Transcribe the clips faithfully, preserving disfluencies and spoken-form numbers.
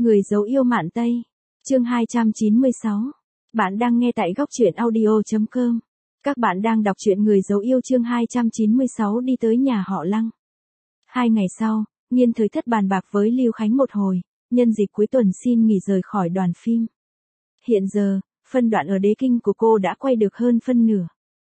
Người dấu yêu Mạn Tây. Chương hai trăm chín mươi sáu. Bạn đang nghe tại góc truyện audio chấm com. Các bạn đang đọc truyện Người dấu yêu chương hai trăm chín mươi sáu đi tới nhà họ Lăng. Hai ngày sau, Nghiên Thời Thất bàn bạc với Lưu Khánh một hồi, nhân dịp cuối tuần xin nghỉ rời khỏi đoàn phim. Hiện giờ, phân đoạn ở Đế Kinh của cô đã quay được hơn phân nửa.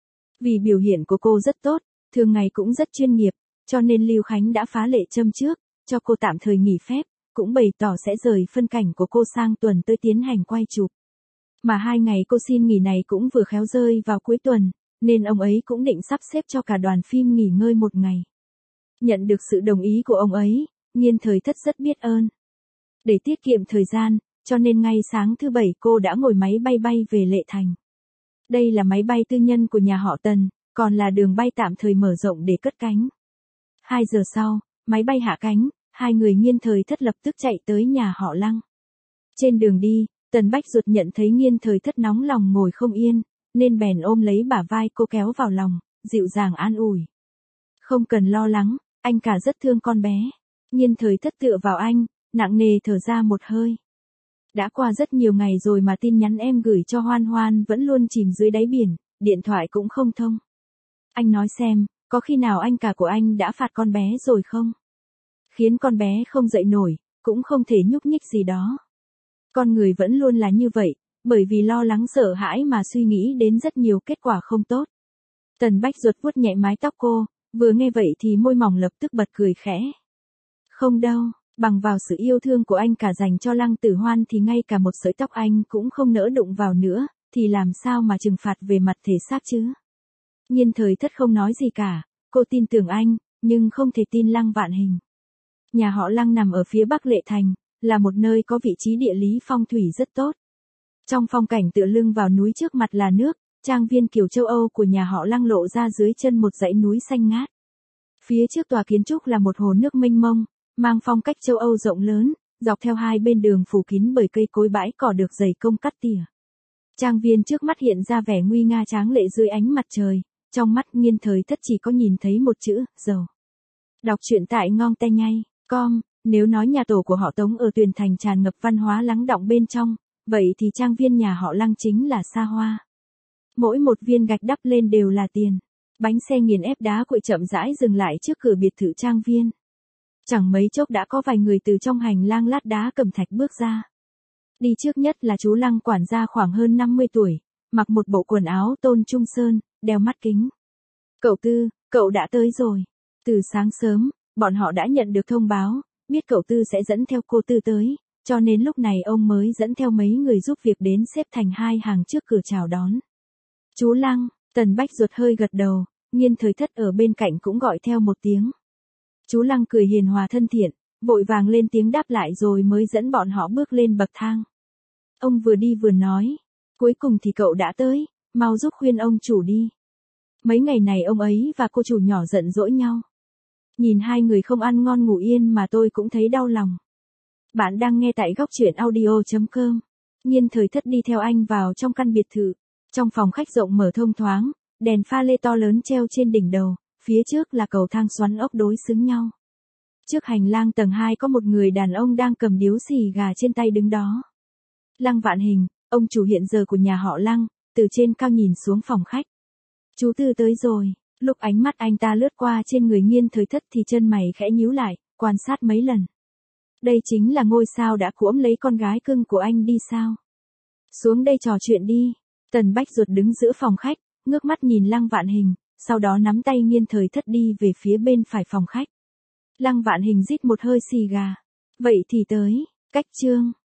Vì biểu hiện của cô rất tốt, thường ngày cũng rất chuyên nghiệp, cho nên Lưu Khánh đã phá lệ châm trước, cho cô tạm thời nghỉ phép, cũng bày tỏ sẽ rời phân cảnh của cô sang tuần tới tiến hành quay chụp. Mà hai ngày cô xin nghỉ này cũng vừa khéo rơi vào cuối tuần, nên ông ấy cũng định sắp xếp cho cả đoàn phim nghỉ ngơi một ngày. Nhận được sự đồng ý của ông ấy, Nghiên Thời Thất rất biết ơn. Để tiết kiệm thời gian, cho nên ngay sáng thứ Bảy cô đã ngồi máy bay bay về Lệ Thành. Đây là máy bay tư nhân của nhà họ Tần, còn là đường bay tạm thời mở rộng để cất cánh. Hai giờ sau, máy bay hạ cánh, hai người Nghiên Thời Thất lập tức chạy tới nhà họ Lăng. Trên đường đi, Tần Bách Duật nhận thấy Nghiên Thời Thất nóng lòng ngồi không yên, nên bèn ôm lấy bả vai cô kéo vào lòng, dịu dàng an ủi. Không cần lo lắng, anh cả rất thương con bé. Nghiên Thời Thất tựa vào anh, nặng nề thở ra một hơi. Đã qua rất nhiều ngày rồi mà tin nhắn em gửi cho Hoan Hoan vẫn luôn chìm dưới đáy biển, điện thoại cũng không thông. Anh nói xem, có khi nào anh cả của anh đã phạt con bé rồi không? Khiến con bé không dậy nổi, cũng không thể nhúc nhích gì đó. Con người vẫn luôn là như vậy, bởi vì lo lắng sợ hãi mà suy nghĩ đến rất nhiều kết quả không tốt. Tần Bách Duật vuốt nhẹ mái tóc cô, vừa nghe vậy thì môi mỏng lập tức bật cười khẽ. Không đâu, bằng vào sự yêu thương của anh cả dành cho Lăng Tử Hoan thì ngay cả một sợi tóc anh cũng không nỡ đụng vào nữa, thì làm sao mà trừng phạt về mặt thể xác chứ? Nghiên Thời Thất không nói gì cả, cô tin tưởng anh, nhưng không thể tin Lăng Vạn Hình. Nhà họ Lăng nằm ở phía bắc Lệ Thành, là một nơi có vị trí địa lý phong thủy rất tốt. Trong phong cảnh tựa lưng vào núi trước mặt là nước, trang viên kiểu châu Âu của nhà họ Lăng lộ ra dưới chân một dãy núi xanh ngát. Phía trước tòa kiến trúc là một hồ nước mênh mông, mang phong cách châu Âu rộng lớn, dọc theo hai bên đường phủ kín bởi cây cối bãi cỏ được dày công cắt tỉa. Trang viên trước mắt hiện ra vẻ nguy nga tráng lệ dưới ánh mặt trời, trong mắt Nghiên Thời Thất chỉ có nhìn thấy một chữ, giàu. Đọc truyện tại ngon te nhây chấm com, nếu nói nhà tổ của họ Tống ở Tuyền Thành tràn ngập văn hóa lắng đọng bên trong, vậy thì trang viên nhà họ Lăng chính là xa hoa. Mỗi một viên gạch đắp lên đều là tiền. Bánh xe nghiền ép đá cuội chậm rãi dừng lại trước cửa biệt thự trang viên. Chẳng mấy chốc đã có vài người từ trong hành lang lát đá cẩm thạch bước ra. Đi trước nhất là chú Lăng quản gia khoảng hơn năm mươi tuổi, mặc một bộ quần áo tôn trung sơn, đeo mắt kính. Cậu Tư, cậu đã tới rồi. Từ sáng sớm, bọn họ đã nhận được thông báo, biết cậu Tư sẽ dẫn theo cô Tư tới, cho nên lúc này ông mới dẫn theo mấy người giúp việc đến xếp thành hai hàng trước cửa chào đón. Chú Lăng, Tần Bách Duật hơi gật đầu, Nghiên Thời Thất ở bên cạnh cũng gọi theo một tiếng. Chú Lăng cười hiền hòa thân thiện, vội vàng lên tiếng đáp lại rồi mới dẫn bọn họ bước lên bậc thang. Ông vừa đi vừa nói, cuối cùng thì cậu đã tới, mau giúp khuyên ông chủ đi. Mấy ngày này ông ấy và cô chủ nhỏ giận dỗi nhau. Nhìn hai người không ăn ngon ngủ yên mà tôi cũng thấy đau lòng. Bạn đang nghe tại góc truyện audio chấm com. Nghiên Thời Thất đi theo anh vào trong căn biệt thự. Trong phòng khách rộng mở thông thoáng, đèn pha lê to lớn treo trên đỉnh đầu, phía trước là cầu thang xoắn ốc đối xứng nhau. Trước hành lang tầng hai có một người đàn ông đang cầm điếu xì gà trên tay đứng đó. Lăng Vạn Hình, ông chủ hiện giờ của nhà họ Lăng, từ trên cao nhìn xuống phòng khách. Chú Tư tới rồi. Lúc ánh mắt anh ta lướt qua trên người Nghiên Thời Thất thì chân mày khẽ nhíu lại, quan sát mấy lần. Đây chính là ngôi sao đã cuỗm lấy con gái cưng của anh đi sao? Xuống đây trò chuyện đi. Tần Bách Duật đứng giữa phòng khách, ngước mắt nhìn Lăng Vạn Hình, sau đó nắm tay Nghiên Thời Thất đi về phía bên phải phòng khách. Lăng Vạn Hình rít một hơi xì gà. Vậy thì tới, cách chương.